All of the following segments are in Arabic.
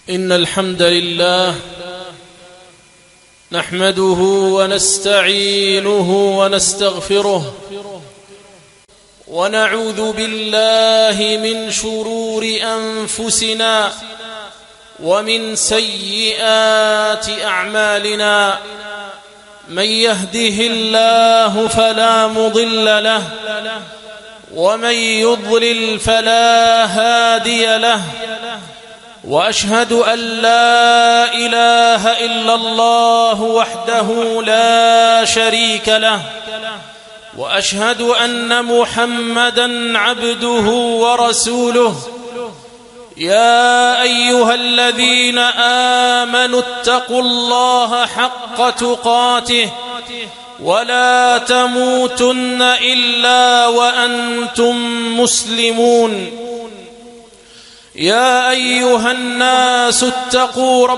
إن الحمد لله نحمده ونستعينه ونستغفره ونعوذ بالله من شرور أنفسنا ومن سيئات أعمالنا. من يهده الله فلا مضل له ومن يضلل فلا هادي له، وأشهد أن لا إله إلا الله وحده لا شريك له، وأشهد أن محمدًا عبده ورسوله. يا أيها الذين آمنوا اتقوا الله حق تقاته ولا تموتن إلا وأنتم مسلمون. يا أيها الناس اتقوا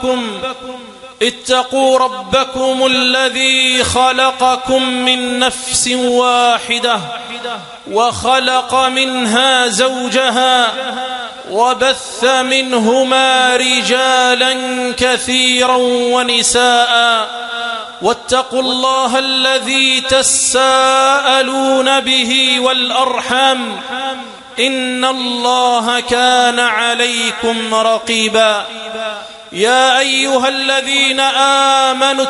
ربكم الذي خلقكم من نفس واحدة وخلق منها زوجها وبث منهما رجالا كثيرا ونساء، واتقوا الله الذي تساءلون به والأرحام إن الله كان عليكم رقيبا. يا أيها الذين آمنوا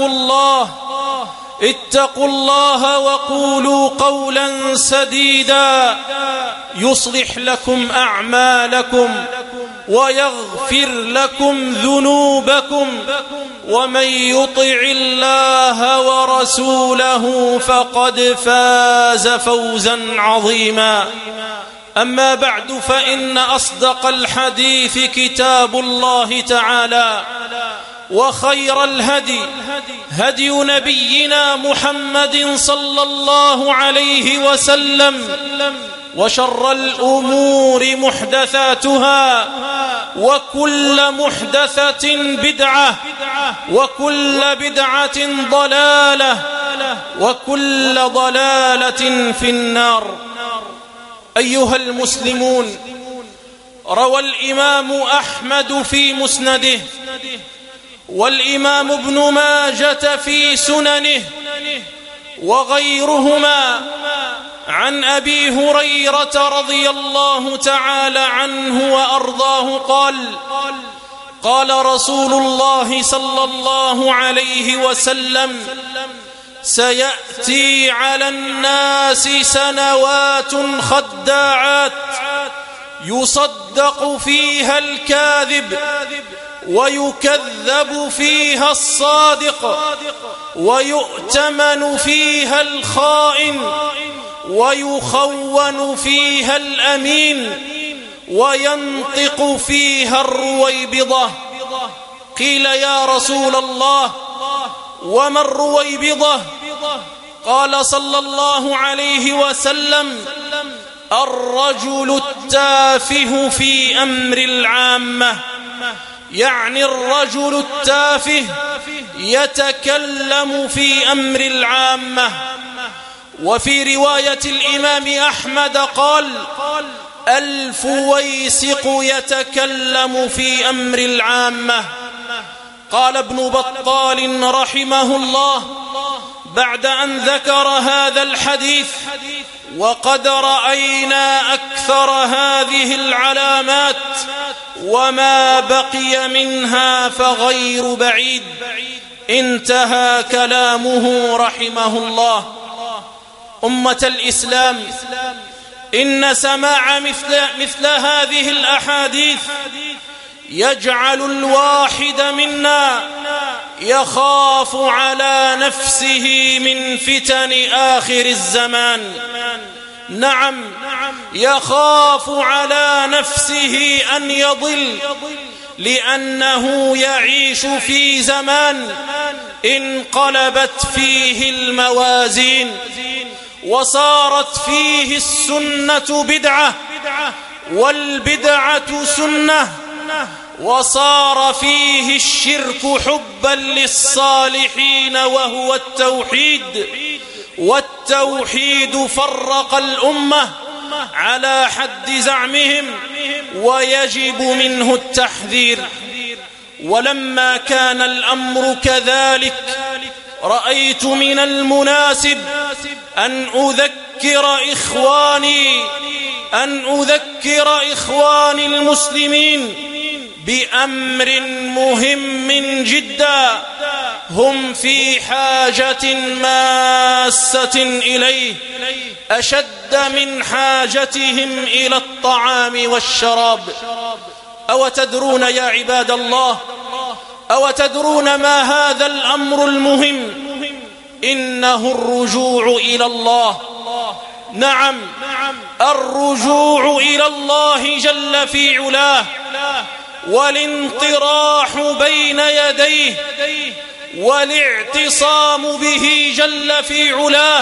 اتقوا الله وقولوا قولا سديدا يصلح لكم أعمالكم ويغفر لكم ذنوبكم، ومن يطع الله ورسوله فقد فاز فوزا عظيما. أما بعد، فإن أصدق الحديث كتاب الله تعالى، وخير الهدي هدي نبينا محمد صلى الله عليه وسلم، وشر الأمور محدثاتها، وكل محدثة بدعة، وكل بدعة ضلالة، وكل ضلالة في النار. أيها المسلمون، روى الإمام أحمد في مسنده، والإمام ابن ماجة في سننه، وغيرهما عن أبي هريرة رضي الله تعالى عنه وأرضاه قال: قال رسول الله صلى الله عليه وسلم: سيأتي على الناس سنوات خداعات يصدق فيها الكاذب ويكذب فيها الصادق، ويؤتمن فيها الخائن، ويخون فيها الأمين، وينطق فيها الرويبضة. قيل: يا رسول الله، وما الرويبضة؟ قال صلى الله عليه وسلم: الرجل التافه في أمر العامة، يعني الرجل التافه يتكلم في أمر العامة. وفي رواية الإمام أحمد قال: الفويسق يتكلم في أمر العامة. قال ابن بطال رحمه الله بعد أن ذكر هذا الحديث: وقد رأينا أكثر هذه العلامات، وما بقي منها فغير بعيد. انتهى كلامه رحمه الله. أمة الإسلام، إن سماع مثل هذه الأحاديث يجعل الواحد منا يخاف على نفسه من فتن آخر الزمان. نعم، يخاف على نفسه أن يضل، لأنه يعيش في زمان انقلبت فيه الموازين، وصارت فيه السنة بدعة والبدعة سنة، وصار فيه الشرك حبا للصالحين وهو التوحيد، والتوحيد فرق الأمة على حد زعمهم، ويجب منه التحذير. ولما كان الأمر كذلك رأيت من المناسب أن أذكر إخواني المسلمين بأمر مهم جدا هم في حاجة ماسة إليه، أشد من حاجتهم إلى الطعام والشراب. أو تدرون يا عباد الله، أو تدرون ما هذا الأمر المهم؟ إنه الرجوع إلى الله. نعم، الرجوع إلى الله جل في علاه، والانطراح بين يديه، والاعتصام به جل في علاه،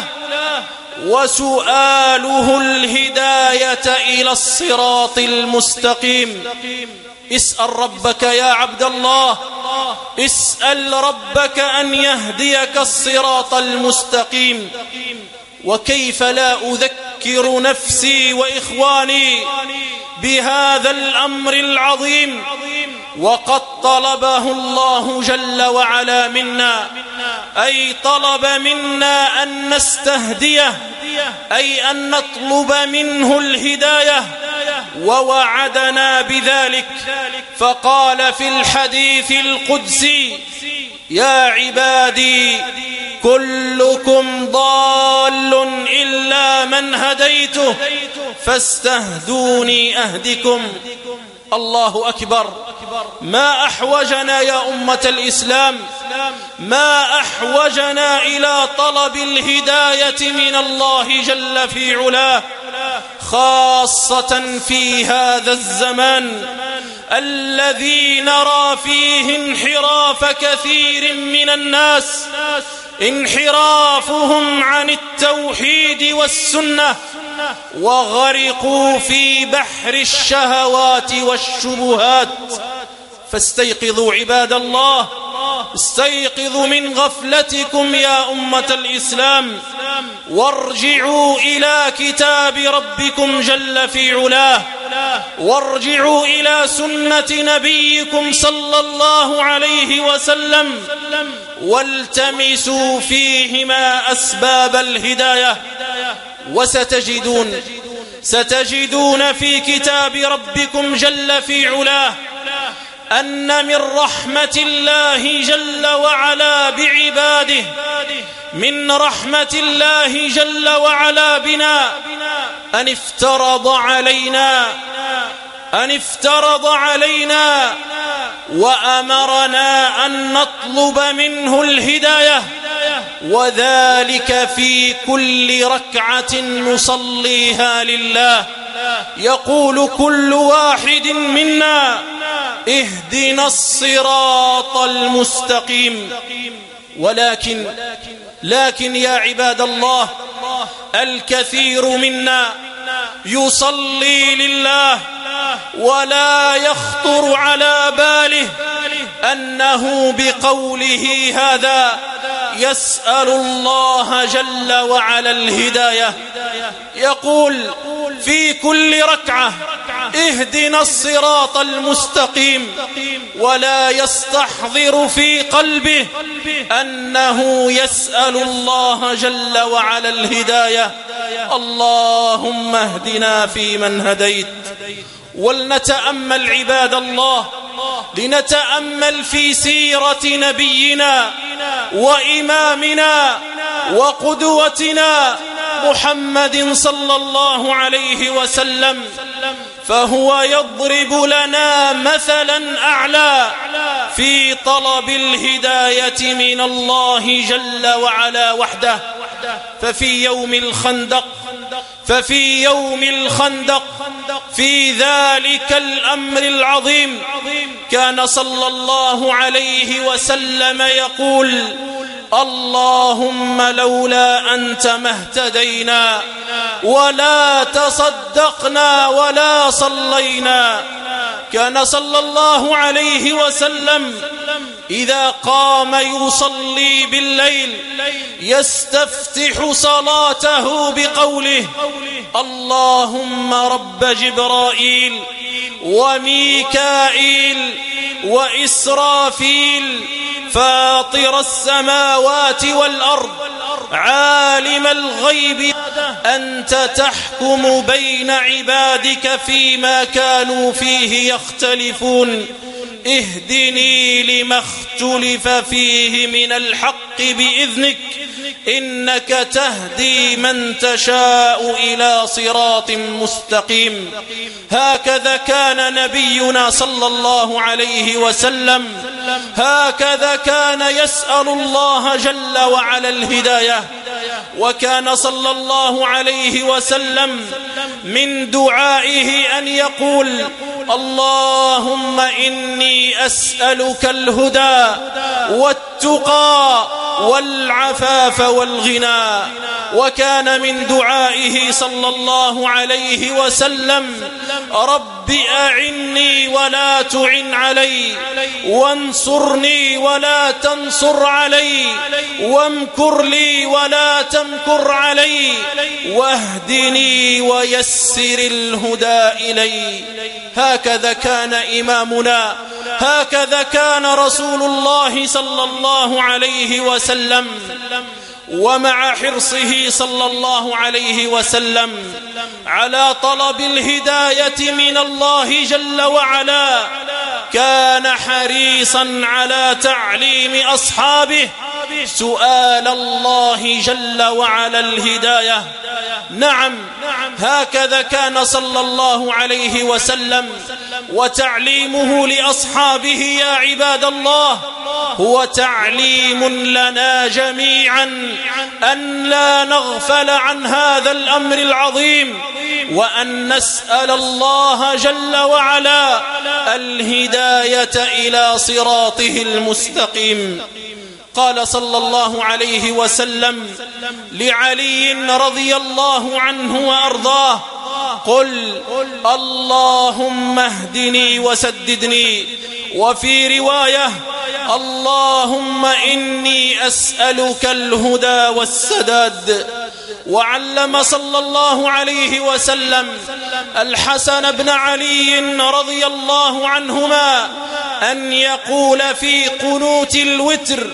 وسؤاله الهداية إلى الصراط المستقيم. اسأل ربك يا عبد الله، اسأل ربك أن يهديك الصراط المستقيم. وكيف لا أذكر نفسي وإخواني بهذا الأمر العظيم وقد طلبه الله جل وعلا منا، أي طلب منا أن نستهديه، أي أن نطلب منه الهداية، ووعدنا بذلك. فقال في الحديث القدسي: يا عبادي كلكم ضال إلا من هديته فاستهدوني أهدكم. الله أكبر. ما أحوجنا يا أمة الإسلام، ما أحوجنا إلى طلب الهداية من الله جل في علاه، خاصة في هذا الزمان الذي نرى فيه انحراف كثير من الناس، انحرافهم عن التوحيد والسنة، وغرقوا في بحر الشهوات والشبهات. فاستيقظوا عباد الله، استيقظوا من غفلتكم يا أمة الإسلام، وارجعوا إلى كتاب ربكم جل في علاه، وارجعوا إلى سنة نبيكم صلى الله عليه وسلم، والتمسوا فيهما أسباب الهداية. ستجدون في كتاب ربكم جل في علاه أن من رحمة الله جل وعلا بعباده، من رحمة الله جل وعلا بنا أن افترض علينا وأمرنا أن نطلب منه الهداية، وذلك في كل ركعة نصليها لله. يقول كل واحد منا: اهدنا الصراط المستقيم. لكن يا عباد الله، الكثير منا يصلي لله ولا يخطر على باله أنه بقوله هذا يسأل الله جل وعلا الهداية. يقول في كل ركعة: اهدنا الصراط المستقيم، ولا يستحضر في قلبه أنه يسأل الله جل وعلا الهداية. اللهم اهدنا فيمن هديت. ولنتأمل عباد الله، لنتأمل في سيرة نبينا وإمامنا وقدوتنا محمد صلى الله عليه وسلم، فهو يضرب لنا مثلا أعلى في طلب الهداية من الله جل وعلا وحده. ففي يوم الخندق في ذلك الأمر العظيم كان صلى الله عليه وسلم يقول: اللهم لولا أنت ما اهتدينا ولا تصدقنا ولا صلينا. كان صلى الله عليه وسلم إذا قام يصلي بالليل يستفتح صلاته بقوله: اللهم رب جبرائيل وميكائيل وإسرافيل فاطر السماوات والأرض عالم الغيب أنت تحكم بين عبادك فيما كانوا فيه يختلفون اهدني لما اختلف فيه من الحق بإذنك إنك تهدي من تشاء إلى صراط مستقيم. هكذا كان نبينا صلى الله عليه وسلم، هكذا كان يسأل الله جل وعلا الهداية. وكان صلى الله عليه وسلم من دعائه أن يقول: اللهم إني أسألك الهدى والتقى والعفاف والغنى. وكان من دعائه صلى الله عليه وسلم: رب أعني ولا تعن علي، وانصرني ولا تنصر علي، وامكر لي ولا تمكر علي، واهدني ويسر الهدى إلي. هكذا كان إمامنا، هكذا كان رسول الله صلى الله عليه وسلم. ومع حرصه صلى الله عليه وسلم على طلب الهداية من الله جل وعلا كان حريصا على تعليم أصحابه سؤال الله جل وعلا الهداية. نعم، هكذا كان صلى الله عليه وسلم، وتعليمه لأصحابه يا عباد الله هو تعليم لنا جميعا أن لا نغفل عن هذا الأمر العظيم، وأن نسأل الله جل وعلا الهداية إلى صراطه المستقيم. قال صلى الله عليه وسلم لعلي رضي الله عنه وأرضاه: قل اللهم اهدني وسددني. وفي رواية: اللهم إني أسألك الهدى والسداد. وعلم صلى الله عليه وسلم الحسن بن علي رضي الله عنهما أن يقول في قنوت الوتر: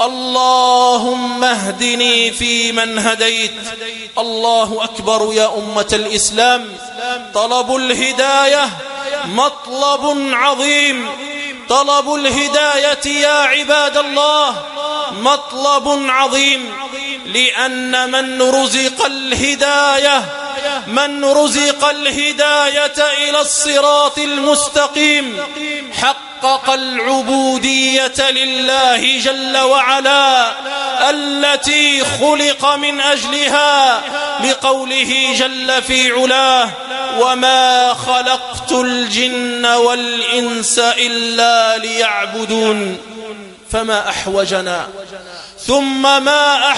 اللهم اهدني فيمن هديت. الله أكبر يا أمة الإسلام، طلب الهداية مطلب عظيم. طلب الهداية يا عباد الله مطلب عظيم، لأن من رزق الهداية إلى الصراط المستقيم حقق العبودية لله جل وعلا التي خلق من أجلها، لقوله جل في علاه: وما خلقت الجن والإنس إلا ليعبدون. فما أحوجنا ثم ما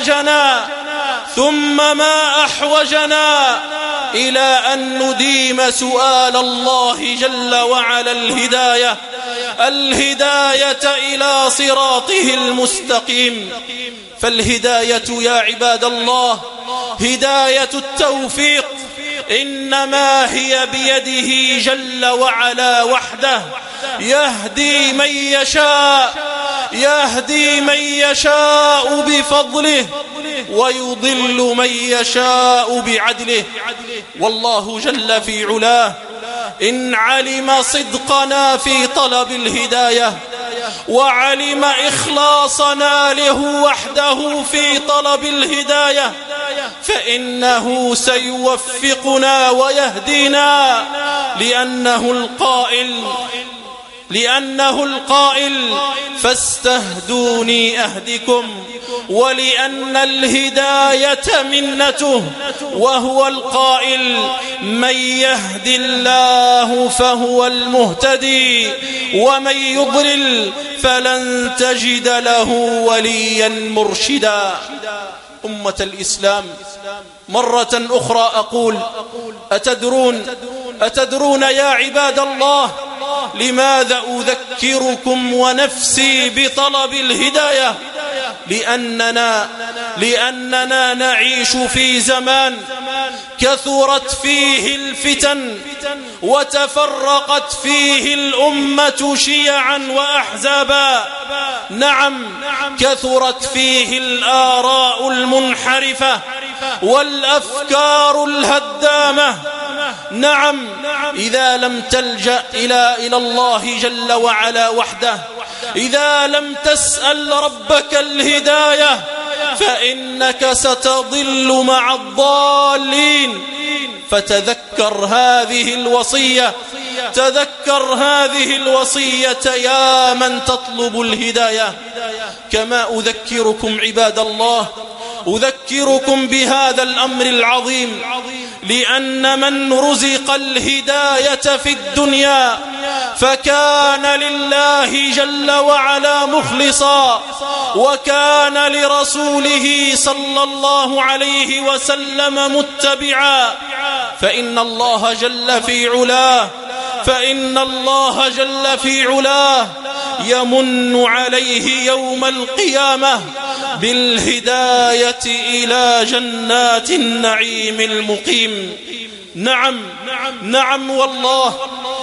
أحوجنا إلى أن نديم سؤال الله جل وعلا الهداية إلى صراطه المستقيم. فالهداية يا عباد الله هداية التوفيق إنما هي بيده جل وعلا وحده، يهدي من يشاء بفضله ويضل من يشاء بعدله. والله جل في علاه إن علم صدقنا في طلب الهداية وعلم إخلاصنا له وحده في طلب الهداية فإنه سيوفقنا ويهدينا، لأنه القائل فاستهدوني أهدكم، ولأن الهداية منته، وهو القائل من يهد الله فهو المهتدي ومن يضلل فلن تجد له وليا مرشدا. أمة الإسلام، مرة أخرى أقول: أتدرون يا عباد الله لماذا أذكركم ونفسي بطلب الهداية؟ لأننا نعيش في زمان كثرت فيه الفتن وتفرقت فيه الأمة شيعا وأحزابا. نعم، كثرت فيه الآراء المنحرفة والأفكار الهدامة. نعم، إذا لم تلجأ إلى الله جل وعلا وحده، إذا لم تسأل ربك الهداية، فإنك ستضل مع الضالين. فتذكر هذه الوصية، تذكر هذه الوصية يا من تطلب الهداية. كما أذكركم عباد الله، أذكركم بهذا الأمر العظيم، لأن من رزق الهداية في الدنيا فكان لله جل وعلا مخلصا، وكان لرسوله صلى الله عليه وسلم متبعا، فإن الله جل في علاه يمن عليه يوم القيامة بالهداية إلى جنات النعيم المقيم. نعم والله،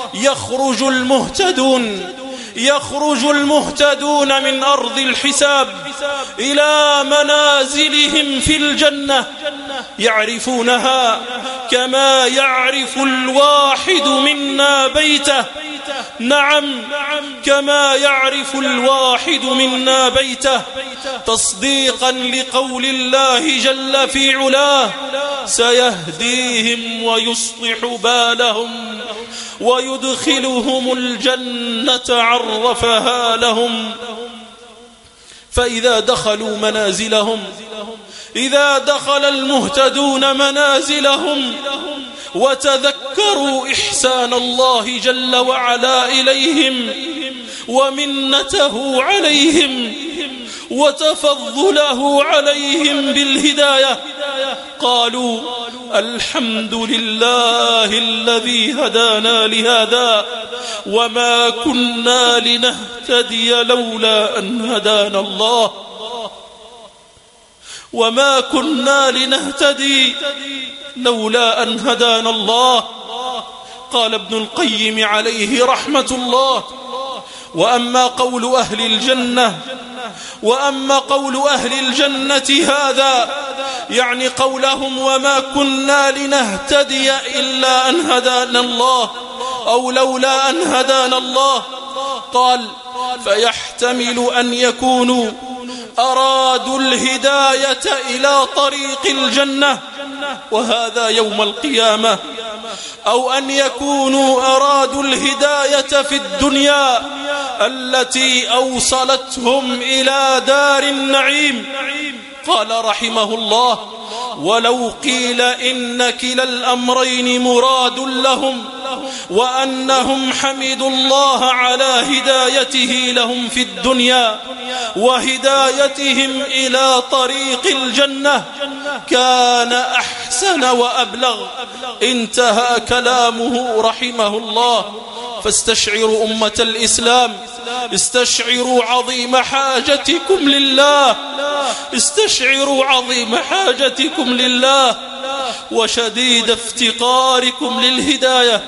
يخرج المهتدون من أرض الحساب إلى منازلهم في الجنة، يعرفونها كما يعرف الواحد منا بيته. نعم، كما يعرف الواحد منا بيته، تصديقا لقول الله جل في علاه: سيهديهم ويصلح بالهم ويدخلهم الجنة عرفها لهم. فإذا دخلوا منازلهم، إذا دخل المهتدون منازلهم وتذكروا إحسان الله جل وعلا إليهم ومنته عليهم وتفضله عليهم بالهداية، قالوا: الحمد لله الذي هدانا لهذا وما كنا لنهتدي لولا أن هدانا الله، وما كنا لنهتدي لولا أن هدانا الله. قال ابن القيم عليه رحمة الله: وأما قول أهل الجنة هذا، يعني قولهم وما كنا لنهتدي إلا أن هدانا الله أو لولا أن هدانا الله، قال: فيحتمل أن يكونوا أرادوا الهداية إلى طريق الجنة وهذا يوم القيامة، أو أن يكونوا أرادوا الهداية في الدنيا التي أوصلتهم إلى دار النعيم. قال رحمه الله: ولو قيل إن كلا الأمرين مراد لهم، وأنهم حمدوا الله على هدايته لهم في الدنيا وهدايتهم إلى طريق الجنة، كان أحسن وأبلغ. انتهى كلامه رحمه الله. فاستشعروا أمة الإسلام، استشعروا عظيم حاجتكم لله، استشعروا عظيم حاجتكم لله وشديد افتقاركم للهداية،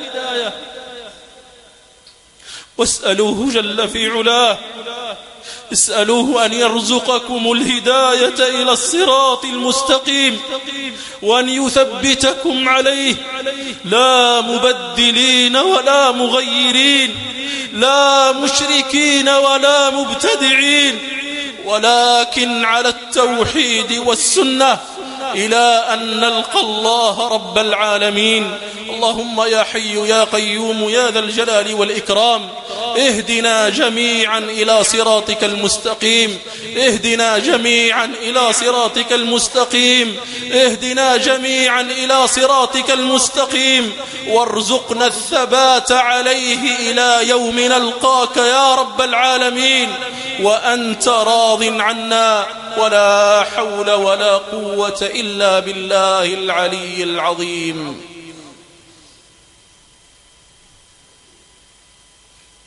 واسألوه جل في علاه، اسألوه أن يرزقكم الهداية إلى الصراط المستقيم وأن يثبتكم عليه، لا مبدلين ولا مغيرين، لا مشركين ولا مبتدعين، ولكن على التوحيد والسنة إلى أن نلقى الله رب العالمين. اللهم يا حي يا قيوم يا ذا الجلال والإكرام، اهدنا جميعا إلى صراطك المستقيم، اهدنا جميعا إلى صراطك المستقيم، اهدنا جميعا إلى صراطك المستقيم، وارزقنا الثبات عليه إلى يوم نلقاك يا رب العالمين وأنت راض عنا، ولا حول ولا قوة إلا بالله العلي العظيم.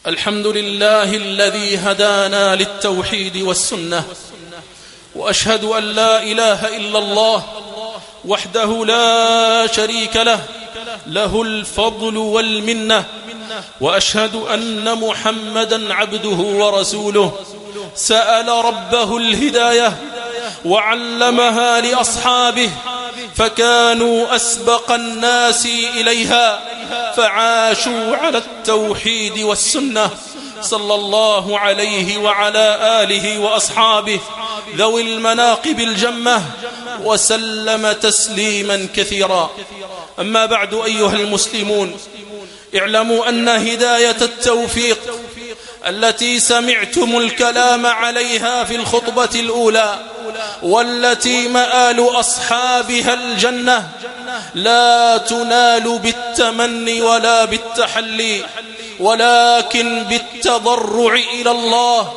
الحمد لله الذي هدانا للتوحيد والسنة، وأشهد أن لا إله إلا الله وحده لا شريك له، له الفضل والمنة، وأشهد أن محمدا عبده ورسوله سأل ربه الهداية وعلمها لأصحابه، فكانوا أسبق الناس إليها، فعاشوا على التوحيد والسنة، صلى الله عليه وعلى آله وأصحابه ذوي المناقب الجمة، وسلم تسليما كثيرا. أما بعد، أيها المسلمون، اعلموا أن هداية التوفيق التي سمعتم الكلام عليها في الخطبة الأولى، والتي مآل أصحابها الجنة، لا تنال بالتمني ولا بالتحلي، ولكن بالتضرع إلى الله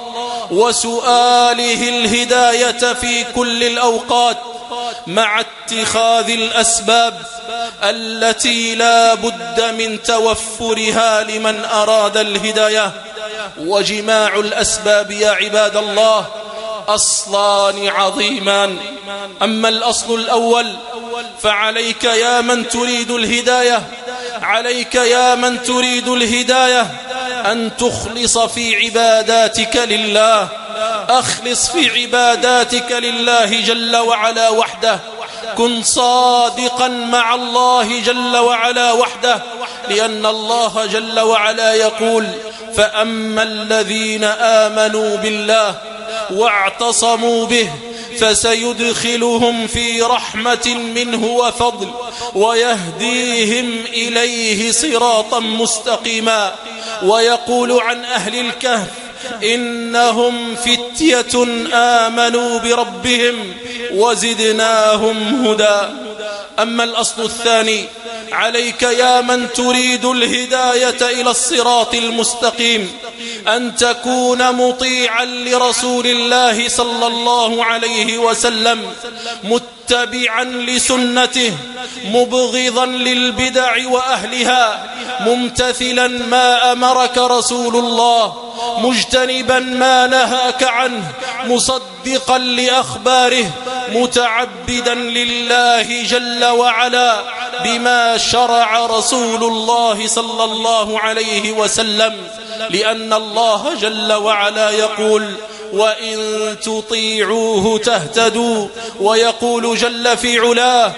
وسؤاله الهداية في كل الأوقات، مع اتخاذ الأسباب التي لا بد من توفرها لمن أراد الهداية. وجماع الأسباب يا عباد الله أصلان عظيمان. أما الأصل الأول فعليك يا من تريد الهداية، عليك يا من تريد الهداية أن تخلص في عباداتك لله، أخلص في عباداتك لله جل وعلا وحده، كن صادقا مع الله جل وعلا وحده، لأن الله جل وعلا يقول: فأما الذين آمنوا بالله واعتصموا به فسيدخلهم في رحمة منه وفضل ويهديهم إليه صراطا مستقيما. ويقول عن أهل الكهف: إنهم فتية آمنوا بربهم وزدناهم هدى. أما الأصل الثاني، عليك يا من تريد الهداية إلى الصراط المستقيم أن تكون مطيعا لرسول الله صلى الله عليه وسلم، متبعا لسنته، مبغضا للبدع وأهلها، ممتثلا ما أمرك رسول الله، مجتنبا ما نهاك عنه، مصدقا لأخباره، متعبدا لله جل وعلا بما شرع رسول الله صلى الله عليه وسلم، لأن الله جل وعلا يقول: وإن تطيعوه تهتدوا، ويقول جل في علاه: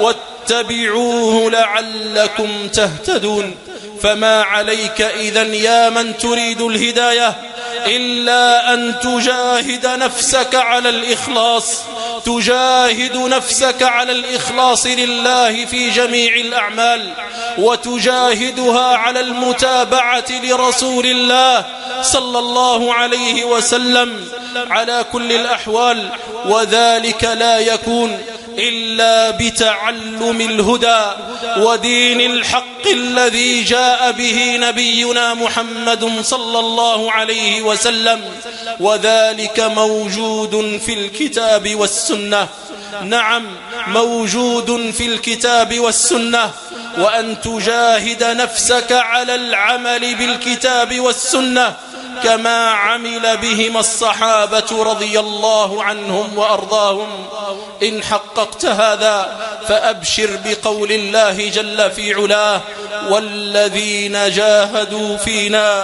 واتبعوه لعلكم تهتدون. فما عليك إذن يا من تريد الهداية إلا أن تجاهد نفسك على الإخلاص، تجاهد نفسك على الإخلاص لله في جميع الأعمال، وتجاهدها على المتابعة لرسول الله صلى الله عليه وسلم على كل الأحوال، وذلك لا يكون إلا بتعلم الهدى ودين الحق الذي جاء به نبينا محمد صلى الله عليه وسلم، وذلك موجود في الكتاب والسنة. نعم، موجود في الكتاب والسنة. وأن تجاهد نفسك على العمل بالكتاب والسنة كما عمل بهما الصحابة رضي الله عنهم وأرضاهم. إن حققت هذا فأبشر بقول الله جل في علاه: والذين جاهدوا فينا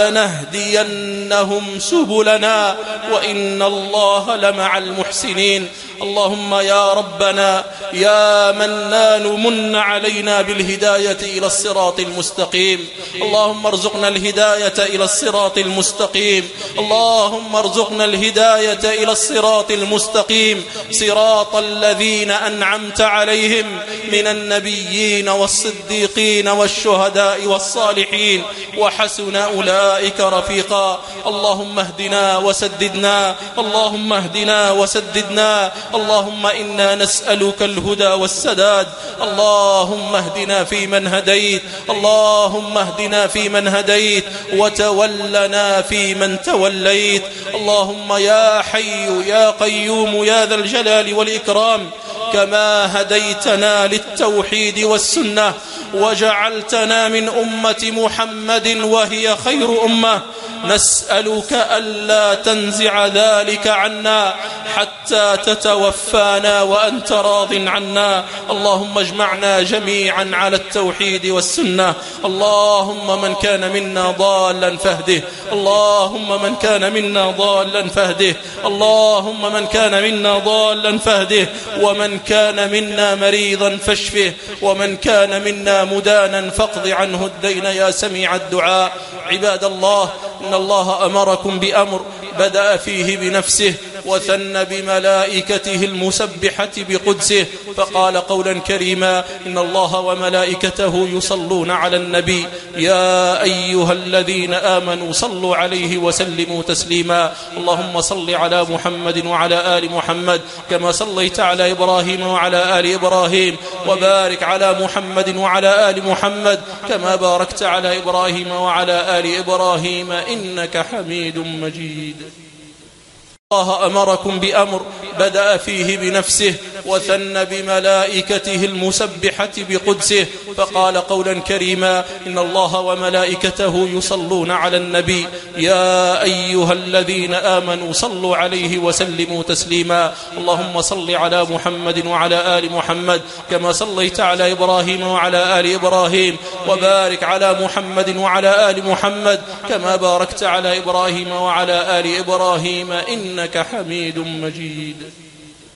لنهدينهم سبلنا وإن الله لمع المحسنين. اللهم يا ربنا يا منان من علينا بالهداية إلى الصراط المستقيم، اللهم ارزقنا الهداية إلى الصراط المستقيم، اللهم ارزقنا الهداية إلى الصراط المستقيم، صراط الذين أنعمت عليهم من النبيين والصديقين والشهداء والصالحين، وحسن أولئك رفيقا. اللهم اهدنا وسددنا، اللهم اهدنا وسددنا، اللهم إنا نسألك الهدى والسداد. اللهم اهدنا فيمن هديت، اللهم اهدنا فيمن هديت، وتولنا فيمن توليت. اللهم يا حي يا قيوم يا ذا الجلال والإكرام، كما هديتنا للتوحيد والسنة وجعلتنا من أمة محمد وهي خير أمة. نسألك ألا تنزع ذلك عنا حتى تتوفانا وأنت راض عنا. اللهم اجمعنا جميعا على التوحيد والسنة. اللهم من كان منا ضالا فاهده، اللهم من كان منا ضالا فاهده، اللهم من كان منا ضالا فاهده، ومن كان منا مريضا فاشفه، ومن كان منا مدانا فاقض عنه الدين يا سميع الدعاء. عباد الله، إن الله أمركم بأمر بدأ فيه بنفسه وثنى بملائكته المسبحة بقدسه، فقال قولا كريما: إن الله وملائكته يصلون على النبي يا أيها الذين آمنوا صلوا عليه وسلموا تسليما. اللهم صل على محمد وعلى آل محمد كما صليت على إبراهيم وعلى آل إبراهيم، وبارك على محمد وعلى آل محمد كما باركت على إبراهيم وعلى آل إبراهيم إنك حميد مجيد. الله أمركم بأمر بدأ فيه بنفسه وثنى بملائكته المسبحة بقدسه، فقال قولا كريما: إن الله وملائكته يصلون على النبي يا أيها الذين آمنوا صلوا عليه وسلموا تسليما. اللهم صل على محمد وعلى آل محمد كما صليت على إبراهيم وعلى آل إبراهيم، وبارك على محمد وعلى آل محمد كما باركت على إبراهيم وعلى آل إبراهيم إنك حميد مجيد.